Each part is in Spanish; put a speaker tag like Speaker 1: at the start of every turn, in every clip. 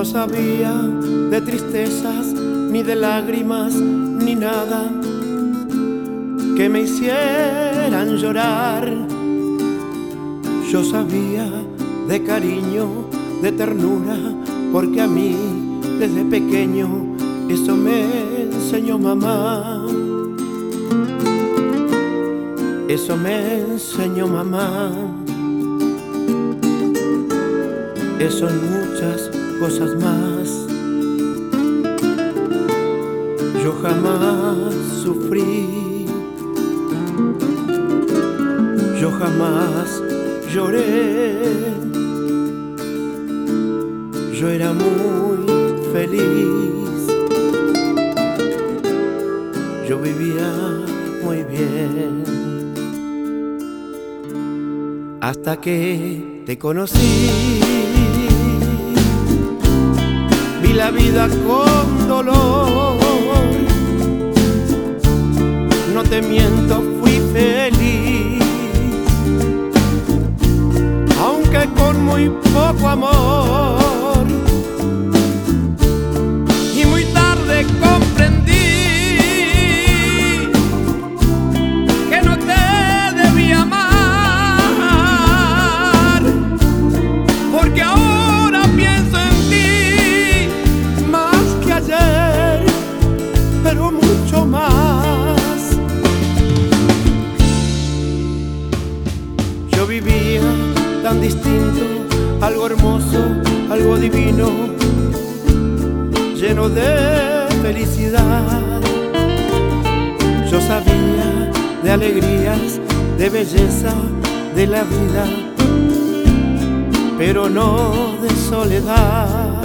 Speaker 1: No sabía de tristezas, ni de lágrimas, ni nada que me hicieran llorar. Yo sabía de cariño, de ternura, porque a mí desde pequeño eso me enseñó mamá. Eso me enseñó mamá. Eso y muchas cosas más. Yo jamás sufrí, yo jamás lloré. Yo era muy feliz, yo vivía muy bien. Hasta que te conocí, vi la vida con dolor. No te miento, fui feliz, aunque con muy poco amor. Y muy tarde comprendí que no te debía amar, porque ahora pienso en ti más que ayer, pero mucho más. Yo vivía tan distinto, algo hermoso, algo divino, lleno de felicidad. Yo sabía de alegrías, de belleza, de la vida, pero no de soledad,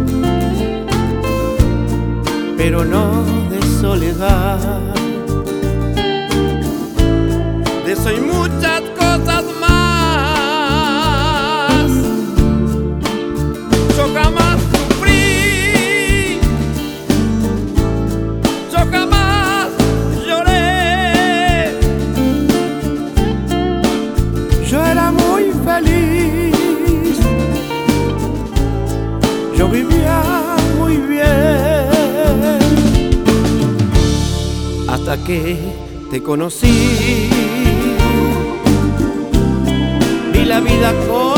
Speaker 1: pero no de soledad. De eso y muchas cosas más. Yo jamás sufrí, yo jamás lloré. Yo era muy feliz, yo vivía muy bien. Hasta que te conocí, vi la vida con